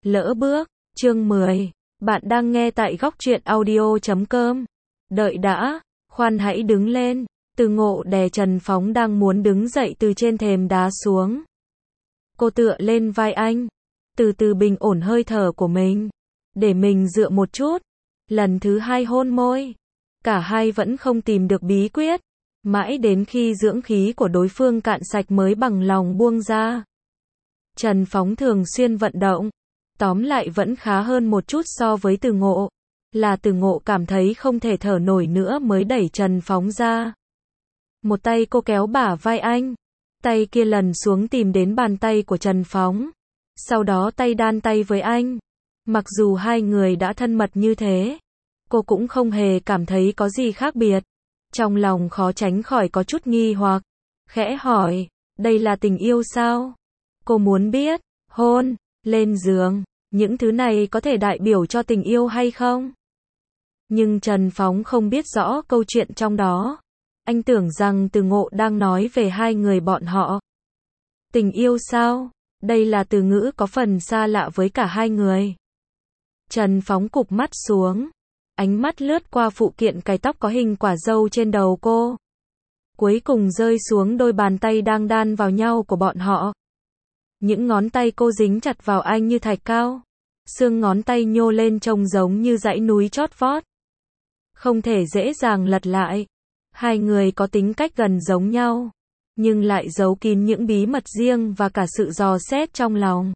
Lỡ bước, chương 10. Bạn đang nghe tại góc truyện audio.com. Đợi đã, khoan hãy đứng lên. Từ Ngộ đè Trần Phóng đang muốn đứng dậy từ trên thềm đá xuống. Cô tựa lên vai anh, từ từ bình ổn hơi thở của mình, để mình dựa một chút. Lần thứ hai hôn môi, cả hai vẫn không tìm được bí quyết, mãi đến khi dưỡng khí của đối phương cạn sạch mới bằng lòng buông ra. Trần Phóng thường xuyên vận động, tóm lại vẫn khá hơn một chút so với Từ Ngộ. Là Từ Ngộ cảm thấy không thể thở nổi nữa mới đẩy Trần Phóng ra. Một tay cô kéo bả vai anh, tay kia lần xuống tìm đến bàn tay của Trần Phóng, sau đó tay đan tay với anh. Mặc dù hai người đã thân mật như thế, cô cũng không hề cảm thấy có gì khác biệt. Trong lòng khó tránh khỏi có chút nghi hoặc, khẽ hỏi, đây là tình yêu sao? Cô muốn biết, hôn, lên giường, những thứ này có thể đại biểu cho tình yêu hay không? Nhưng Trần Phóng không biết rõ câu chuyện trong đó. Anh tưởng rằng Từ Ngộ đang nói về hai người bọn họ. Tình yêu sao? Đây là từ ngữ có phần xa lạ với cả hai người. Trần Phóng cụp mắt xuống, ánh mắt lướt qua phụ kiện cài tóc có hình quả dâu trên đầu cô, cuối cùng rơi xuống đôi bàn tay đang đan vào nhau của bọn họ. Những ngón tay cô dính chặt vào anh như thạch cao, xương ngón tay nhô lên trông giống như dãy núi chót vót, không thể dễ dàng lật lại. Hai người có tính cách gần giống nhau, nhưng lại giấu kín những bí mật riêng và cả sự dò xét trong lòng.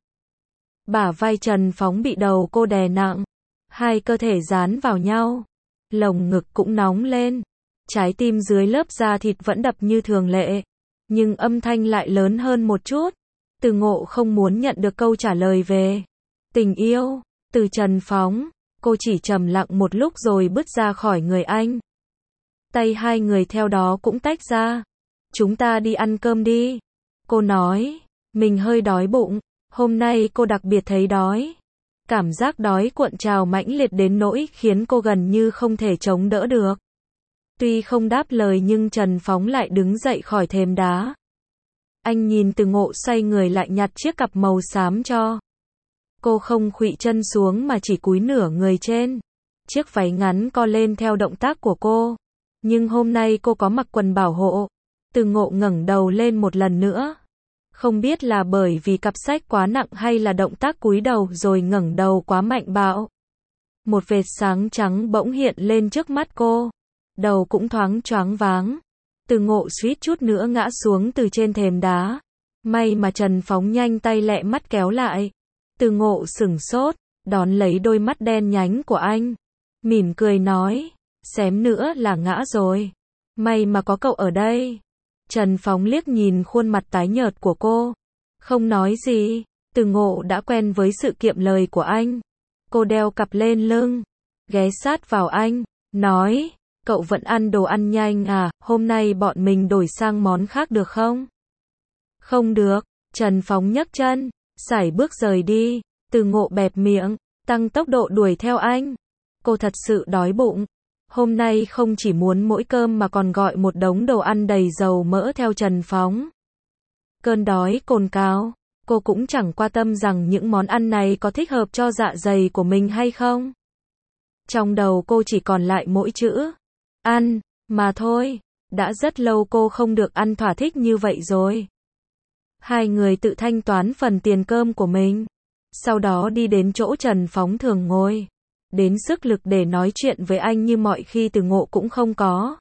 Bả vai Trần Phóng bị đầu cô đè nặng, hai cơ thể dán vào nhau, lồng ngực cũng nóng lên, trái tim dưới lớp da thịt vẫn đập như thường lệ, nhưng âm thanh lại lớn hơn một chút. Từ Ngộ không muốn nhận được câu trả lời về tình yêu từ Trần Phóng, cô chỉ trầm lặng một lúc rồi bước ra khỏi người anh. Tay hai người theo đó cũng tách ra. Chúng ta đi ăn cơm đi. Cô nói, mình hơi đói bụng, hôm nay cô đặc biệt thấy đói. Cảm giác đói cuộn trào mãnh liệt đến nỗi khiến cô gần như không thể chống đỡ được. Tuy không đáp lời nhưng Trần Phóng lại đứng dậy khỏi thềm đá. Anh nhìn Từ Ngộ xoay người lại nhặt chiếc cặp màu xám cho. Cô không khuỵu chân xuống mà chỉ cúi nửa người trên. Chiếc váy ngắn co lên theo động tác của cô. Nhưng hôm nay cô có mặc quần bảo hộ. Từ Ngộ ngẩng đầu lên một lần nữa. Không biết là bởi vì cặp sách quá nặng hay là động tác cúi đầu rồi ngẩng đầu quá mạnh bạo. Một vệt sáng trắng bỗng hiện lên trước mắt cô. Đầu cũng thoáng choáng váng. Từ Ngộ suýt chút nữa ngã xuống từ trên thềm đá. May mà Trần Phóng nhanh tay lẹ mắt kéo lại. Từ Ngộ sửng sốt, đón lấy đôi mắt đen nhánh của anh. Mỉm cười nói, xém nữa là ngã rồi. May mà có cậu ở đây. Trần Phóng liếc nhìn khuôn mặt tái nhợt của cô. Không nói gì, Từ Ngộ đã quen với sự kiệm lời của anh. Cô đeo cặp lên lưng, ghé sát vào anh, nói, cậu vẫn ăn đồ ăn nhanh à, hôm nay bọn mình đổi sang món khác được không? Không được, Trần Phóng nhấc chân, sải bước rời đi. Từ Ngộ bẹp miệng, tăng tốc độ đuổi theo anh. Cô thật sự đói bụng. Hôm nay không chỉ muốn mỗi cơm mà còn gọi một đống đồ ăn đầy dầu mỡ theo Trần Phóng. Cơn đói cồn cào, cô cũng chẳng quan tâm rằng những món ăn này có thích hợp cho dạ dày của mình hay không. Trong đầu cô chỉ còn lại mỗi chữ ăn, mà thôi. Đã rất lâu cô không được ăn thỏa thích như vậy rồi. Hai người tự thanh toán phần tiền cơm của mình. Sau đó đi đến chỗ Trần Phóng thường ngồi. Đến sức lực để nói chuyện với anh như mọi khi Từ Ngộ cũng không có.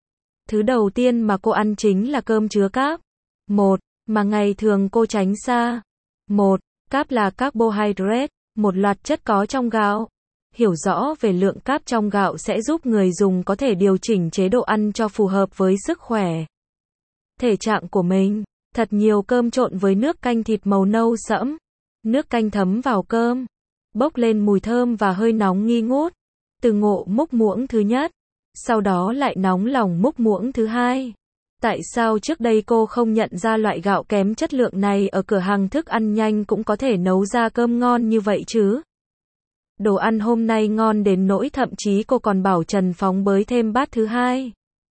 Thứ đầu tiên mà cô ăn chính là cơm chứa cáp. Một, mà ngày thường cô tránh xa. Một, cáp là carbohydrate, một loạt chất có trong gạo. Hiểu rõ về lượng cáp trong gạo sẽ giúp người dùng có thể điều chỉnh chế độ ăn cho phù hợp với sức khỏe, thể trạng của mình. Thật nhiều cơm trộn với nước canh thịt màu nâu sẫm. Nước canh thấm vào cơm, bốc lên mùi thơm và hơi nóng nghi ngút. Từ Ngộ múc muỗng thứ nhất, sau đó lại nóng lòng múc muỗng thứ hai. Tại sao trước đây cô không nhận ra loại gạo kém chất lượng này ở cửa hàng thức ăn nhanh cũng có thể nấu ra cơm ngon như vậy chứ? Đồ ăn hôm nay ngon đến nỗi thậm chí cô còn bảo Trần Phóng bới thêm bát thứ hai.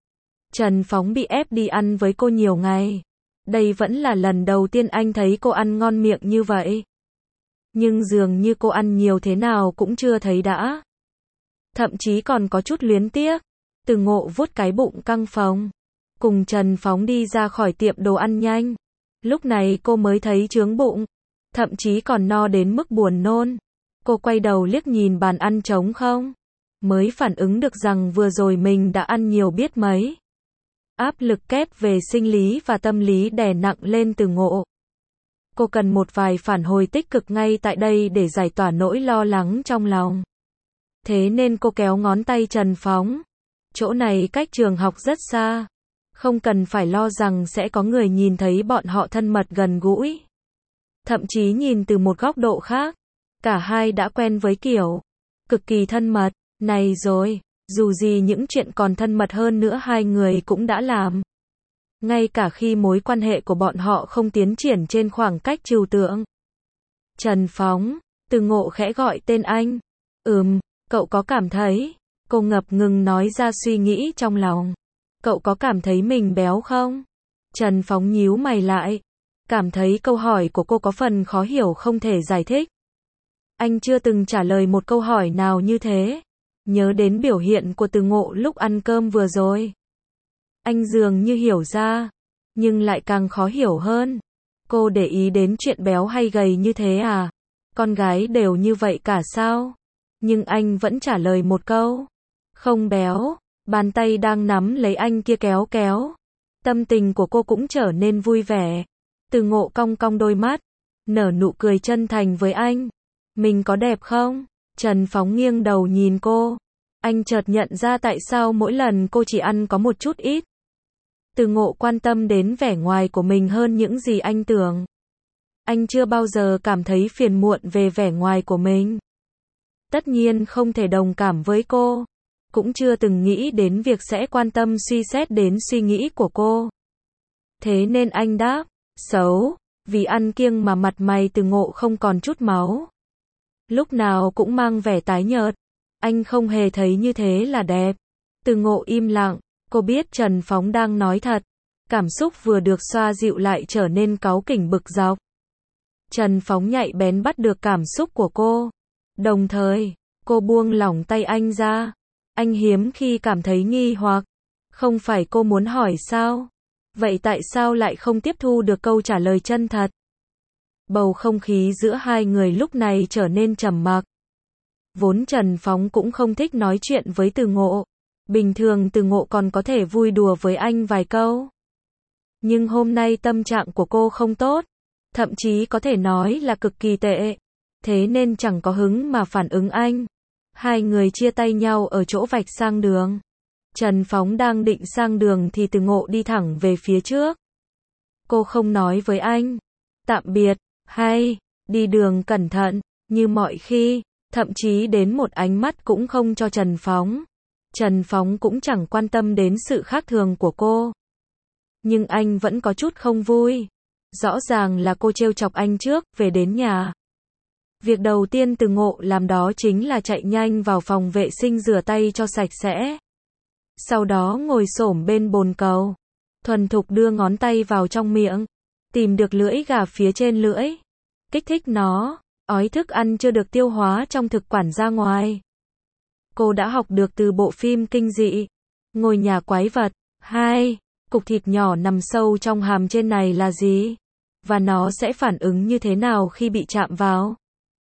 Trần Phóng bị ép đi ăn với cô nhiều ngày. Đây vẫn là lần đầu tiên anh thấy cô ăn ngon miệng như vậy. Nhưng dường như cô ăn nhiều thế nào cũng chưa thấy đã. Thậm chí còn có chút luyến tiếc. Từ Ngộ vuốt cái bụng căng phồng, cùng Trần Phóng đi ra khỏi tiệm đồ ăn nhanh. Lúc này cô mới thấy chướng bụng, thậm chí còn no đến mức buồn nôn. Cô quay đầu liếc nhìn bàn ăn trống không, mới phản ứng được rằng vừa rồi mình đã ăn nhiều biết mấy. Áp lực kép về sinh lý và tâm lý đè nặng lên Từ Ngộ. Cô cần một vài phản hồi tích cực ngay tại đây để giải tỏa nỗi lo lắng trong lòng. Thế nên cô kéo ngón tay Trần Phóng. Chỗ này cách trường học rất xa. Không cần phải lo rằng sẽ có người nhìn thấy bọn họ thân mật gần gũi. Thậm chí nhìn từ một góc độ khác, cả hai đã quen với kiểu cực kỳ thân mật này rồi. Dù gì những chuyện còn thân mật hơn nữa hai người cũng đã làm. Ngay cả khi mối quan hệ của bọn họ không tiến triển trên khoảng cách trừu tượng. Trần Phóng, Từ Ngộ khẽ gọi tên anh. Cậu có cảm thấy? Cô ngập ngừng nói ra suy nghĩ trong lòng. Cậu có cảm thấy mình béo không? Trần Phóng nhíu mày lại. Cảm thấy câu hỏi của cô có phần khó hiểu không thể giải thích. Anh chưa từng trả lời một câu hỏi nào như thế. Nhớ đến biểu hiện của Từ Ngộ lúc ăn cơm vừa rồi. Anh dường như hiểu ra, nhưng lại càng khó hiểu hơn. Cô để ý đến chuyện béo hay gầy như thế à? Con gái đều như vậy cả sao? Nhưng anh vẫn trả lời một câu. Không béo. Bàn tay đang nắm lấy anh kia kéo kéo. Tâm tình của cô cũng trở nên vui vẻ. Từ Ngộ cong cong đôi mắt, nở nụ cười chân thành với anh. Mình có đẹp không? Trần Phóng nghiêng đầu nhìn cô. Anh chợt nhận ra tại sao mỗi lần cô chỉ ăn có một chút ít. Từ Ngộ quan tâm đến vẻ ngoài của mình hơn những gì anh tưởng. Anh chưa bao giờ cảm thấy phiền muộn về vẻ ngoài của mình. Tất nhiên không thể đồng cảm với cô. Cũng chưa từng nghĩ đến việc sẽ quan tâm suy xét đến suy nghĩ của cô. Thế nên anh đáp, xấu, vì ăn kiêng mà mặt mày Từ Ngộ không còn chút máu. Lúc nào cũng mang vẻ tái nhợt. Anh không hề thấy như thế là đẹp. Từ Ngộ im lặng, cô biết Trần Phóng đang nói thật. Cảm xúc vừa được xoa dịu lại trở nên cáu kỉnh bực dọc. Trần Phóng nhạy bén bắt được cảm xúc của cô. Đồng thời, cô buông lỏng tay anh ra. Anh hiếm khi cảm thấy nghi hoặc. Không phải cô muốn hỏi sao? Vậy tại sao lại không tiếp thu được câu trả lời chân thật? Bầu không khí giữa hai người lúc này trở nên trầm mặc. Vốn Trần Phóng cũng không thích nói chuyện với Từ Ngộ. Bình thường Từ Ngộ còn có thể vui đùa với anh vài câu. Nhưng hôm nay tâm trạng của cô không tốt. Thậm chí có thể nói là cực kỳ tệ. Thế nên chẳng có hứng mà phản ứng anh. Hai người chia tay nhau ở chỗ vạch sang đường. Trần Phóng đang định sang đường thì Từ Ngộ đi thẳng về phía trước. Cô không nói với anh. Tạm biệt, hay, đi đường cẩn thận, như mọi khi. Thậm chí đến một ánh mắt cũng không cho Trần Phóng. Trần Phóng cũng chẳng quan tâm đến sự khác thường của cô. Nhưng anh vẫn có chút không vui. Rõ ràng là cô trêu chọc anh trước, về đến nhà. Việc đầu tiên Từ Ngộ làm đó chính là chạy nhanh vào phòng vệ sinh rửa tay cho sạch sẽ. Sau đó ngồi xổm bên bồn cầu. Thuần thục đưa ngón tay vào trong miệng. Tìm được lưỡi gà phía trên lưỡi. Kích thích nó. Ói thức ăn chưa được tiêu hóa trong thực quản ra ngoài. Cô đã học được từ bộ phim kinh dị. Ngôi nhà quái vật. 2. Cục thịt nhỏ nằm sâu trong hàm trên này là gì? Và nó sẽ phản ứng như thế nào khi bị chạm vào?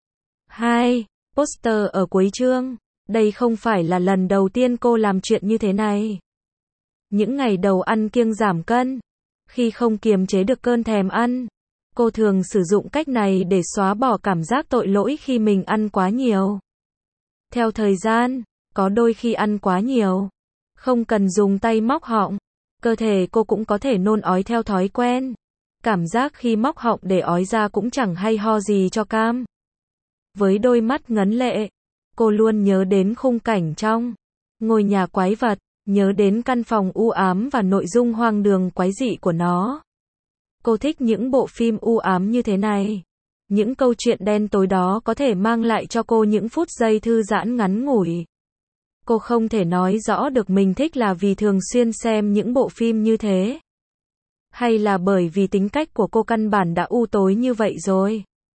2. Poster ở cuối chương. Đây không phải là lần đầu tiên cô làm chuyện như thế này. Những ngày đầu ăn kiêng giảm cân, khi không kiềm chế được cơn thèm ăn, cô thường sử dụng cách này để xóa bỏ cảm giác tội lỗi khi mình ăn quá nhiều. Theo thời gian, có đôi khi ăn quá nhiều, không cần dùng tay móc họng, cơ thể cô cũng có thể nôn ói theo thói quen. Cảm giác khi móc họng để ói ra cũng chẳng hay ho gì cho cam. Với đôi mắt ngấn lệ, cô luôn nhớ đến khung cảnh trong ngôi nhà quái vật, nhớ đến căn phòng u ám và nội dung hoang đường quái dị của nó. Cô thích những bộ phim u ám như thế này. Những câu chuyện đen tối đó có thể mang lại cho cô những phút giây thư giãn ngắn ngủi. Cô không thể nói rõ được mình thích là vì thường xuyên xem những bộ phim như thế. Hay là bởi vì tính cách của cô căn bản đã u tối như vậy rồi.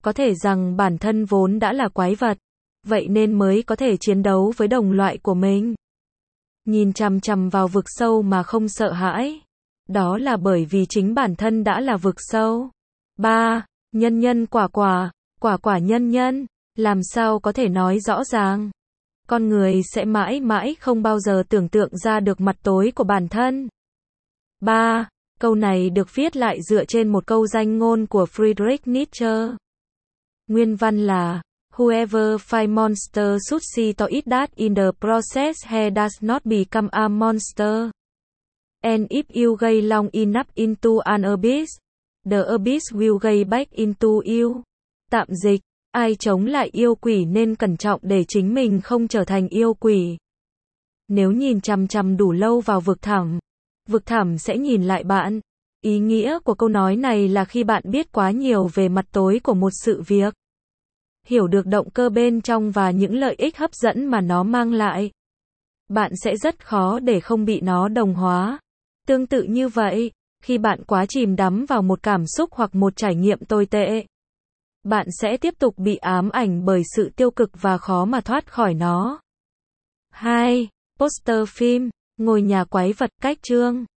có thể rằng bản thân vốn đã là quái vật, vậy nên mới có thể chiến đấu với đồng loại của mình. Nhìn chằm chằm vào vực sâu mà không sợ hãi, đó là bởi vì chính bản thân đã là vực sâu. 3. Nhân nhân quả quả, quả quả nhân nhân, làm sao có thể nói rõ ràng? Con người sẽ mãi mãi không bao giờ tưởng tượng ra được mặt tối của bản thân. 3. Câu này được viết lại dựa trên một câu danh ngôn của Friedrich Nietzsche. Nguyên văn là Whoever find monster should see to it that in the process he does not become a monster. And if you gaze long enough into an abyss, the abyss will gaze back into you. Tạm dịch, ai chống lại yêu quỷ nên cẩn trọng để chính mình không trở thành yêu quỷ. Nếu nhìn chằm chằm đủ lâu vào vực thẳm sẽ nhìn lại bạn. Ý nghĩa của câu nói này là khi bạn biết quá nhiều về mặt tối của một sự việc, hiểu được động cơ bên trong và những lợi ích hấp dẫn mà nó mang lại, bạn sẽ rất khó để không bị nó đồng hóa. Tương tự như vậy, khi bạn quá chìm đắm vào một cảm xúc hoặc một trải nghiệm tồi tệ, bạn sẽ tiếp tục bị ám ảnh bởi sự tiêu cực và khó mà thoát khỏi nó. 2. Poster phim, ngôi nhà quái vật cách chương.